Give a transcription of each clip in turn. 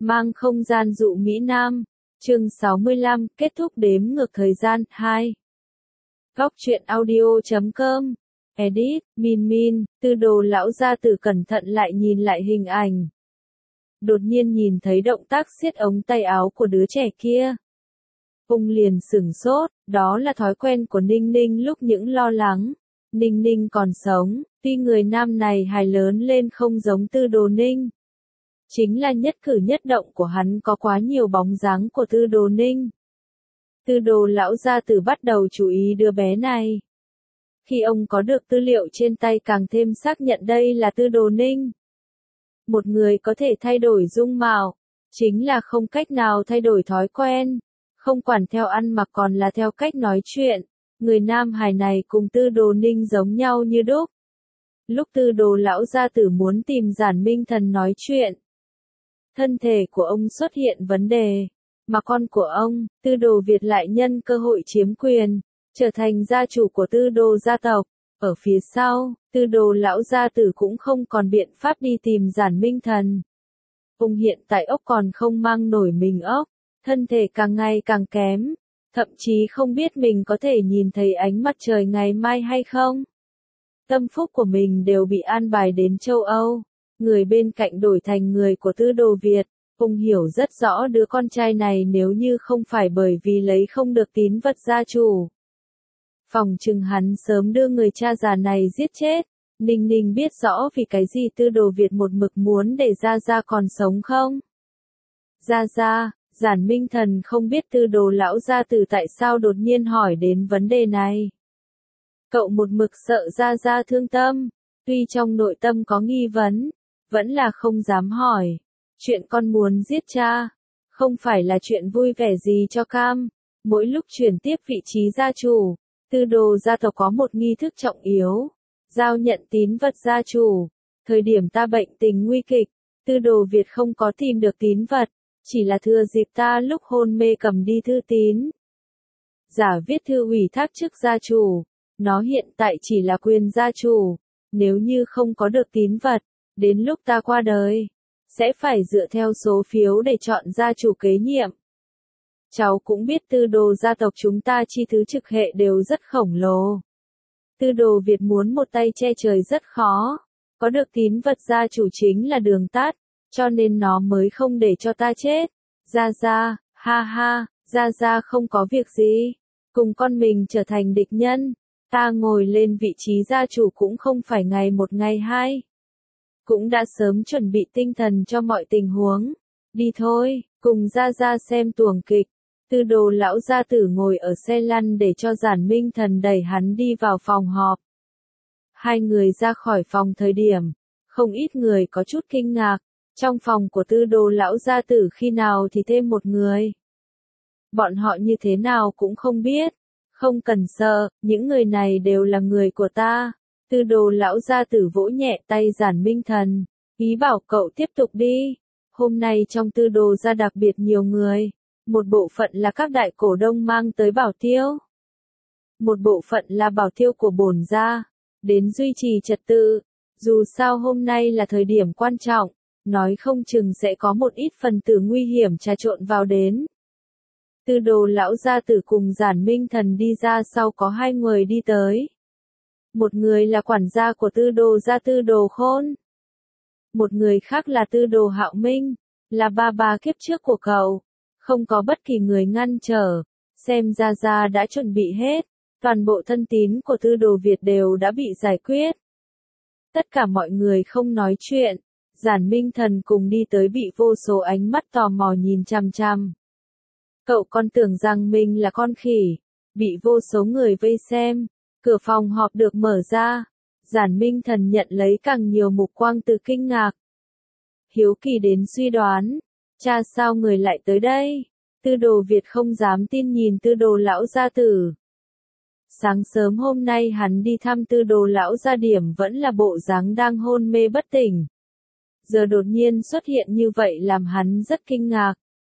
Mang không gian dụ Mỹ Nam. Chương 65, kết thúc đếm ngược thời gian, 2. Góc truyện audio.com. Edit, Min, Tư Đồ lão gia tử cẩn thận lại nhìn lại hình ảnh. Đột nhiên nhìn thấy động tác siết ống tay áo của đứa trẻ kia. Ông liền sửng sốt, đó là thói quen của Ninh Ninh lúc những lo lắng. Ninh Ninh còn sống, tuy người nam này hài lớn lên không giống Tư Đồ Ninh. Chính là nhất cử nhất động của hắn có quá nhiều bóng dáng của Tư Đồ Ninh. Tư Đồ lão gia tử bắt đầu chú ý đứa bé này. Khi ông có được tư liệu trên tay càng thêm xác nhận đây là Tư Đồ Ninh. Một người có thể thay đổi dung mạo, chính là không cách nào thay đổi thói quen, không quản theo ăn mặc còn là theo cách nói chuyện. Người nam hài này cùng Tư Đồ Ninh giống nhau như đúc. Lúc Tư Đồ lão gia tử muốn tìm Giản Minh Thần nói chuyện, thân thể của ông xuất hiện vấn đề, mà con của ông, Tư Đồ Việt lại nhân cơ hội chiếm quyền, trở thành gia chủ của Tư Đồ gia tộc. Ở phía sau, Tư Đồ lão gia tử cũng không còn biện pháp đi tìm Giản Minh Thần. Ông hiện tại ốc còn không mang nổi mình ốc, thân thể càng ngày càng kém, thậm chí không biết mình có thể nhìn thấy ánh mặt trời ngày mai hay không. Tâm phúc của mình đều bị an bài đến châu Âu. Người bên cạnh đổi thành người của Tư Đồ Việt, ông hiểu rất rõ đứa con trai này nếu như không phải bởi vì lấy không được tín vật gia chủ. Phòng chừng hắn sớm đưa người cha già này giết chết. Ninh Ninh biết rõ vì cái gì Tư Đồ Việt một mực muốn để Gia Gia còn sống không? Gia Gia, Giản Minh Thần không biết Tư Đồ lão gia tử tại sao đột nhiên hỏi đến vấn đề này. Cậu một mực sợ Gia Gia thương tâm, tuy trong nội tâm có nghi vấn, vẫn là không dám hỏi. Chuyện con muốn giết cha, không phải là chuyện vui vẻ gì cho cam. Mỗi lúc chuyển tiếp vị trí gia chủ, Tư Đồ gia tộc có một nghi thức trọng yếu, giao nhận tín vật gia chủ. Thời điểm ta bệnh tình nguy kịch, Tư Đồ Việt không có tìm được tín vật, chỉ là thừa dịp ta lúc hôn mê cầm đi thư tín. Giả viết thư ủy thác chức gia chủ, nó hiện tại chỉ là quyền gia chủ, nếu như không có được tín vật, đến lúc ta qua đời, sẽ phải dựa theo số phiếu để chọn gia chủ kế nhiệm. Cháu cũng biết Tư Đồ gia tộc chúng ta chi thứ trực hệ đều rất khổng lồ. Tư Đồ Việt muốn một tay che trời rất khó, có được tín vật gia chủ chính là đường tắt, cho nên nó mới không để cho ta chết. Gia Gia, ha ha, Gia Gia không có việc gì, cùng con mình trở thành địch nhân, ta ngồi lên vị trí gia chủ cũng không phải ngày một ngày hai. Cũng đã sớm chuẩn bị tinh thần cho mọi tình huống. Đi thôi, cùng Gia Gia xem tuồng kịch. Tư Đồ lão gia tử ngồi ở xe lăn để cho Giản Minh Thần đẩy hắn đi vào phòng họp. Hai người ra khỏi phòng thời điểm, không ít người có chút kinh ngạc. Trong phòng của Tư Đồ lão gia tử khi nào thì thêm một người. Bọn họ như thế nào cũng không biết. Không cần sợ, những người này đều là người của ta. Tư Đồ lão gia tử vỗ nhẹ tay Giản Minh Thần, ý bảo cậu tiếp tục đi. Hôm nay trong Tư Đồ gia đặc biệt nhiều người. Một bộ phận là các đại cổ đông mang tới bảo tiêu. Một bộ phận là bảo tiêu của bổn gia, đến duy trì trật tự. Dù sao hôm nay là thời điểm quan trọng, nói không chừng sẽ có một ít phần tử nguy hiểm trà trộn vào đến. Tư Đồ lão gia tử cùng Giản Minh Thần đi ra sau có hai người đi tới. Một người là quản gia của Tư Đồ gia Tư Đồ Khôn. Một người khác là Tư Đồ Hạo Minh, là ba kiếp trước của cậu. Không có bất kỳ người ngăn trở, xem Gia Gia đã chuẩn bị hết, toàn bộ thân tín của Tư Đồ Việt đều đã bị giải quyết. Tất cả mọi người không nói chuyện, Giản Minh Thần cùng đi tới bị vô số ánh mắt tò mò nhìn chằm chằm. Cậu còn tưởng rằng mình là con khỉ, bị vô số người vây xem, cửa phòng họp được mở ra, Giản Minh Thần nhận lấy càng nhiều mục quang từ kinh ngạc. Hiếu kỳ đến suy đoán. Cha sao người lại tới đây? Tư Đồ Việt không dám tin nhìn Tư Đồ lão gia tử. Sáng sớm hôm nay hắn đi thăm Tư Đồ lão gia điểm vẫn là bộ dáng đang hôn mê bất tỉnh. Giờ đột nhiên xuất hiện như vậy làm hắn rất kinh ngạc.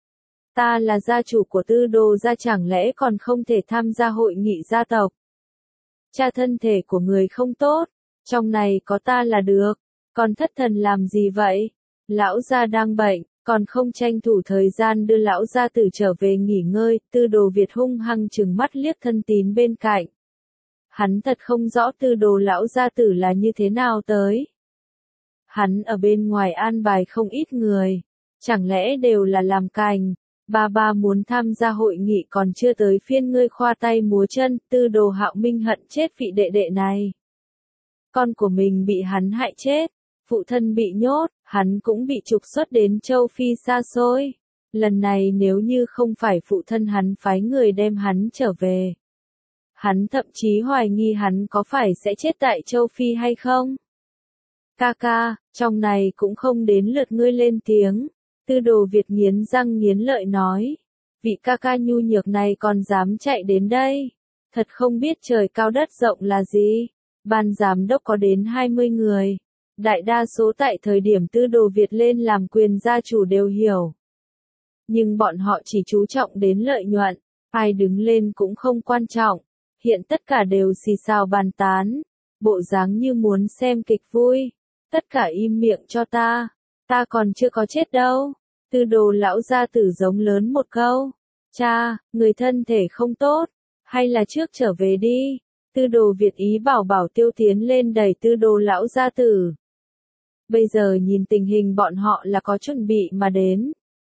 Ta là gia chủ của Tư Đồ gia chẳng lẽ còn không thể tham gia hội nghị gia tộc? Cha thân thể của người không tốt, trong này có ta là được, còn thất thần làm gì vậy? Lão gia đang bệnh. còn không tranh thủ thời gian đưa lão gia tử trở về nghỉ ngơi, Tư Đồ Việt hung hăng trừng mắt liếc thân tín bên cạnh. Hắn thật không rõ Tư Đồ lão gia tử là như thế nào tới. Hắn ở bên ngoài an bài không ít người, chẳng lẽ đều là làm cành, ba muốn tham gia hội nghị còn chưa tới phiên ngươi khoa tay múa chân, Tư Đồ Hạo Minh hận chết vị đệ đệ này. Con của mình bị hắn hại chết, phụ thân bị nhốt, hắn cũng bị trục xuất đến châu Phi xa xôi. Lần này nếu như không phải phụ thân hắn phái người đem hắn trở về. Hắn thậm chí hoài nghi hắn có phải sẽ chết tại châu Phi hay không? Ca, trong này cũng không đến lượt ngươi lên tiếng. Tư Đồ Việt nghiến răng nghiến lợi nói. Vị ca nhu nhược này còn dám chạy đến đây. Thật không biết trời cao đất rộng là gì. Ban giám đốc có đến 20 người. Đại đa số tại thời điểm Tư Đồ Việt lên làm quyền gia chủ đều hiểu. Nhưng bọn họ chỉ chú trọng đến lợi nhuận. Ai đứng lên cũng không quan trọng. Hiện tất cả đều xì xào bàn tán. Bộ dáng như muốn xem kịch vui. Tất cả im miệng cho ta. Ta còn chưa có chết đâu. Tư Đồ lão gia tử giống lớn một câu. Cha, người thân thể không tốt. Hay là trước trở về đi. Tư Đồ Việt ý bảo Tiêu tiến lên đẩy Tư Đồ lão gia tử. Bây giờ nhìn tình hình bọn họ là có chuẩn bị mà đến.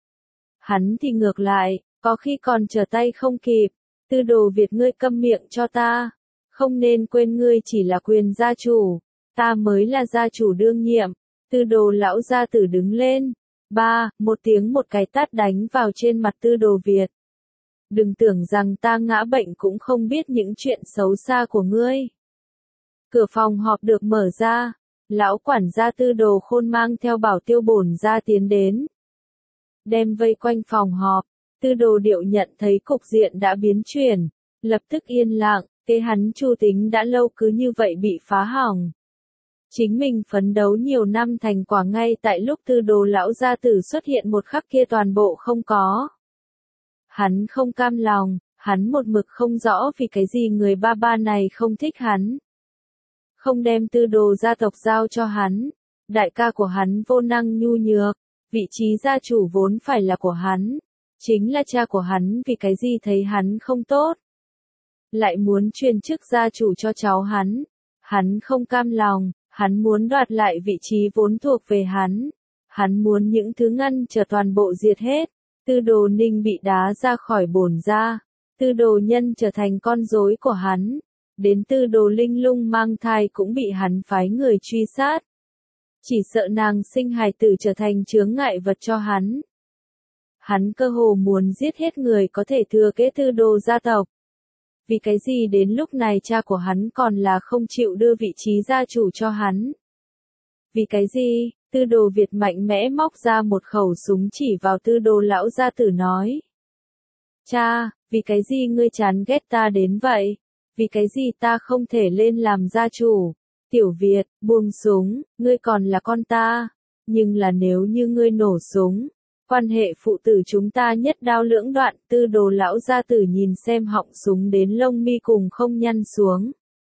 Hắn thì ngược lại, có khi còn trở tay không kịp. Tư Đồ Việt ngươi câm miệng cho ta. Không nên quên ngươi chỉ là quyền gia chủ. Ta mới là gia chủ đương nhiệm. Tư Đồ lão gia tử đứng lên. Một tiếng một cái tát đánh vào trên mặt Tư Đồ Việt. Đừng tưởng rằng ta ngã bệnh cũng không biết những chuyện xấu xa của ngươi. Cửa phòng họp được mở ra. Lão quản gia Tư Đồ Khôn mang theo bảo tiêu bổn gia tiến đến. Đem vây quanh phòng họp. Tư Đồ Điệu nhận thấy cục diện đã biến chuyển. Lập tức yên lặng, cái hắn chu tính đã lâu cứ như vậy bị phá hỏng. Chính mình phấn đấu nhiều năm thành quả ngay tại lúc Tư Đồ lão gia tử xuất hiện một khắc kia toàn bộ không có. Hắn không cam lòng, hắn một mực không rõ vì cái gì người ba này không thích hắn. Không đem Tư Đồ gia tộc giao cho hắn. Đại ca của hắn vô năng nhu nhược, vị trí gia chủ vốn phải là của hắn. Chính là cha của hắn vì cái gì thấy hắn không tốt. Lại muốn truyền chức gia chủ cho cháu hắn. Hắn không cam lòng, hắn muốn đoạt lại vị trí vốn thuộc về hắn. Hắn muốn những thứ ngăn trở toàn bộ diệt hết. Tư Đồ Ninh bị đá ra khỏi bổn gia. Tư Đồ Nhân trở thành con rối của hắn. Đến Tư Đồ Linh Lung mang thai cũng bị hắn phái người truy sát. Chỉ sợ nàng sinh hài tử trở thành chướng ngại vật cho hắn. Hắn cơ hồ muốn giết hết người có thể thừa kế Tư Đồ gia tộc. Vì cái gì đến lúc này cha của hắn còn là không chịu đưa vị trí gia chủ cho hắn? Vì cái gì? Tư Đồ Việt mạnh mẽ móc ra một khẩu súng chỉ vào Tư Đồ lão gia tử nói. Cha, vì cái gì ngươi chán ghét ta đến vậy? Vì cái gì ta không thể lên làm gia chủ? Tiểu Việt, buông súng, ngươi còn là con ta. Nhưng là nếu như ngươi nổ súng, quan hệ phụ tử chúng ta nhất đao lưỡng đoạn. Tư Đồ lão gia tử nhìn xem họng súng đến lông mi cùng không nhăn xuống.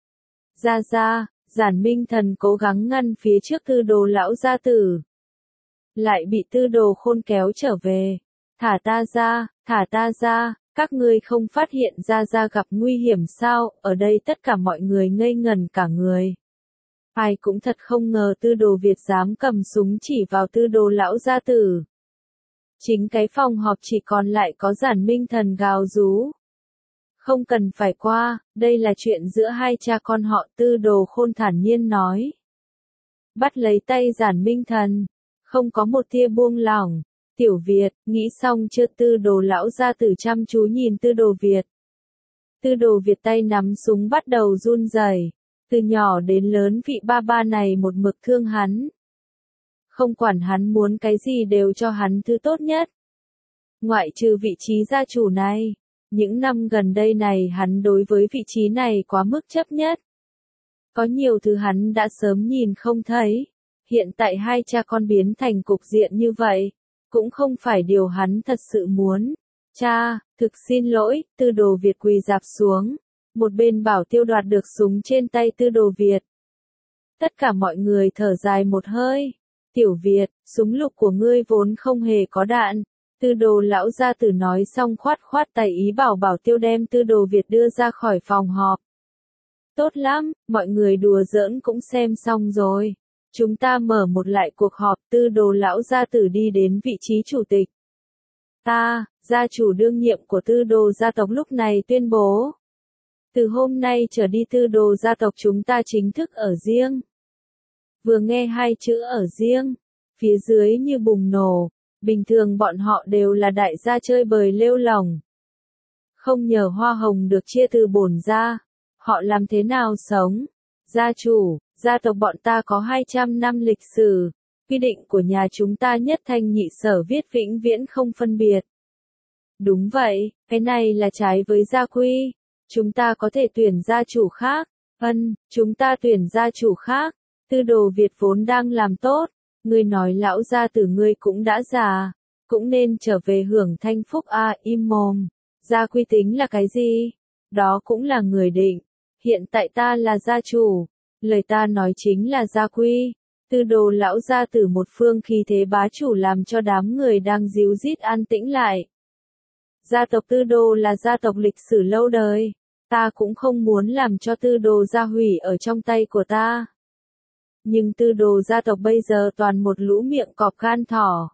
Ra, Giản Minh Thần cố gắng ngăn phía trước Tư Đồ lão gia tử. Lại bị Tư Đồ Khôn kéo trở về. Thả ta ra, các ngươi không phát hiện ra gặp nguy hiểm sao? Ở đây tất cả mọi người ngây ngẩn cả người. Ai cũng thật không ngờ Tư Đồ Việt dám cầm súng chỉ vào Tư Đồ lão gia tử. Chính cái phòng họp chỉ còn lại có Giản Minh Thần gào rú. Không cần phải qua, đây là chuyện giữa hai cha con họ. Tư Đồ Khôn thản nhiên nói. Bắt lấy tay Giản Minh Thần. Không có một tia buông lỏng. Tiểu Việt, nghĩ xong chưa? Tư Đồ lão gia tử chăm chú nhìn Tư Đồ Việt. Tư Đồ Việt tay nắm súng bắt đầu run rẩy. Từ nhỏ đến lớn vị ba này một mực thương hắn. Không quản hắn muốn cái gì đều cho hắn thứ tốt nhất. Ngoại trừ vị trí gia chủ này. Những năm gần đây này hắn đối với vị trí này quá mức chấp nhất. Có nhiều thứ hắn đã sớm nhìn không thấy. Hiện tại hai cha con biến thành cục diện như vậy. Cũng không phải điều hắn thật sự muốn. Cha, thực xin lỗi. Tư Đồ Việt quỳ rạp xuống. Một bên bảo tiêu đoạt được súng trên tay Tư Đồ Việt. Tất cả mọi người thở dài một hơi. Tiểu Việt, súng lục của ngươi vốn không hề có đạn. Tư Đồ lão gia tử nói xong khoát khoát tay ý bảo Bảo Tiêu đem Tư Đồ Việt đưa ra khỏi phòng họp. Tốt lắm, mọi người đùa giỡn cũng xem xong rồi. Chúng ta mở một lại cuộc họp. Tư Đồ lão gia tử đi đến vị trí chủ tịch. Ta, gia chủ đương nhiệm của Tư Đồ gia tộc lúc này tuyên bố. Từ hôm nay trở đi Tư Đồ gia tộc chúng ta chính thức ở riêng. Vừa nghe hai chữ ở riêng, phía dưới như bùng nổ. Bình thường bọn họ đều là đại gia chơi bời lêu lỏng. Không nhờ hoa hồng được chia từ bổn gia, họ làm thế nào sống? Gia chủ, gia tộc bọn ta có 200 năm lịch sử, quy định của nhà chúng ta nhất thanh nhị sở viết vĩnh viễn không phân biệt. Đúng vậy, cái này là trái với gia quy. Chúng ta có thể tuyển gia chủ khác. Chúng ta tuyển gia chủ khác. Tư Đồ Việt vốn đang làm tốt. Ngươi nói lão gia tử ngươi cũng đã già, cũng nên trở về hưởng thanh phúc im mồm. Gia quy tính là cái gì? Đó cũng là người định. Hiện tại ta là gia chủ, lời ta nói chính là gia quy. Tư Đồ lão gia tử một phương khí thế bá chủ làm cho đám người đang díu dít an tĩnh lại. Gia tộc Tư Đồ là gia tộc lịch sử lâu đời, ta cũng không muốn làm cho Tư Đồ gia hủy ở trong tay của ta. Nhưng Tư Đồ gia tộc bây giờ toàn một lũ miệng cọp gan thỏ.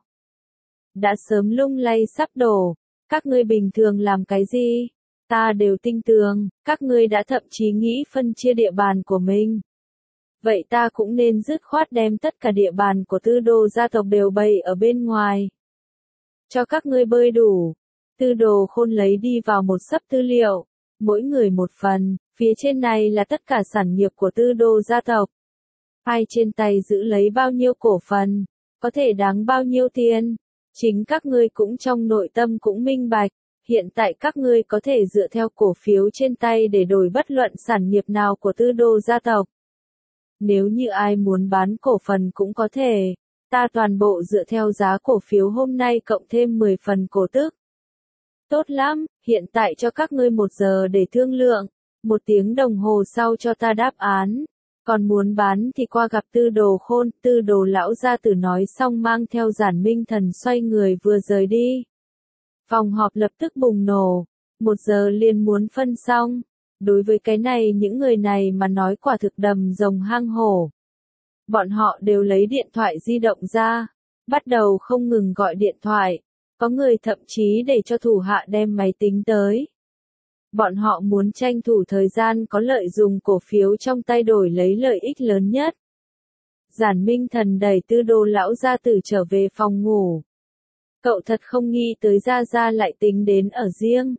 Đã sớm lung lay sắp đổ, các ngươi bình thường làm cái gì? Ta đều tin tưởng, các ngươi đã thậm chí nghĩ phân chia địa bàn của mình. Vậy ta cũng nên dứt khoát đem tất cả địa bàn của Tư Đồ gia tộc đều bày ở bên ngoài. Cho các ngươi bơi đủ. Tư Đồ Khôn lấy đi vào một xấp tư liệu, mỗi người một phần, phía trên này là tất cả sản nghiệp của Tư Đồ gia tộc. Ai trên tay giữ lấy bao nhiêu cổ phần, có thể đáng bao nhiêu tiền, chính các ngươi cũng trong nội tâm cũng minh bạch, hiện tại các ngươi có thể dựa theo cổ phiếu trên tay để đổi bất luận sản nghiệp nào của Tư Đồ gia tộc. Nếu như ai muốn bán cổ phần cũng có thể, ta toàn bộ dựa theo giá cổ phiếu hôm nay cộng thêm 10 phần cổ tức. Tốt lắm, hiện tại cho các ngươi 1 giờ để thương lượng, 1 tiếng đồng hồ sau cho ta đáp án. Còn muốn bán thì qua gặp Tư Đồ Khôn. Tư Đồ lão gia tử nói xong mang theo Giản Minh Thần xoay người vừa rời đi. Phòng họp lập tức bùng nổ, 1 giờ liền muốn phân xong. Đối với cái này những người này mà nói quả thực đầm rồng hang hổ. Bọn họ đều lấy điện thoại di động ra, bắt đầu không ngừng gọi điện thoại. Có người thậm chí để cho thủ hạ đem máy tính tới. Bọn họ muốn tranh thủ thời gian có lợi dùng cổ phiếu trong tay đổi lấy lợi ích lớn nhất. Giản Minh Thần đẩy Tư Đồ lão gia tử trở về phòng ngủ. Cậu thật không nghĩ tới Gia Gia lại tính đến ở riêng.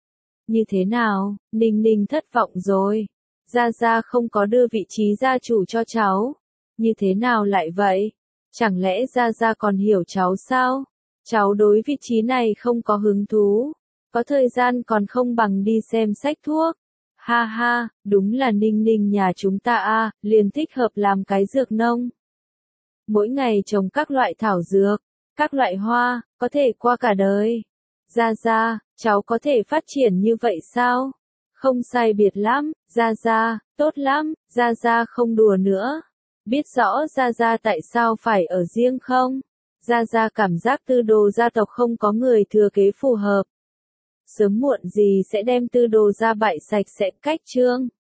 Như thế nào, Ninh Ninh thất vọng rồi. Gia Gia không có đưa vị trí gia chủ cho cháu. Như thế nào lại vậy? Chẳng lẽ Gia Gia còn hiểu cháu sao? Cháu đối vị trí này không có hứng thú. Có thời gian còn không bằng đi xem sách thuốc. Ha ha, đúng là Ninh Ninh nhà chúng ta liền thích hợp làm cái dược nông. Mỗi ngày trồng các loại thảo dược, các loại hoa, có thể qua cả đời. Gia Gia, cháu có thể phát triển như vậy sao? Không sai biệt lắm, Gia Gia, tốt lắm, Gia Gia không đùa nữa. Biết rõ Gia Gia tại sao phải ở riêng không? Gia Gia cảm giác Tư Đồ gia tộc không có người thừa kế phù hợp. Sớm muộn gì sẽ đem Tư Đồ gia bại sạch sẽ cách chương.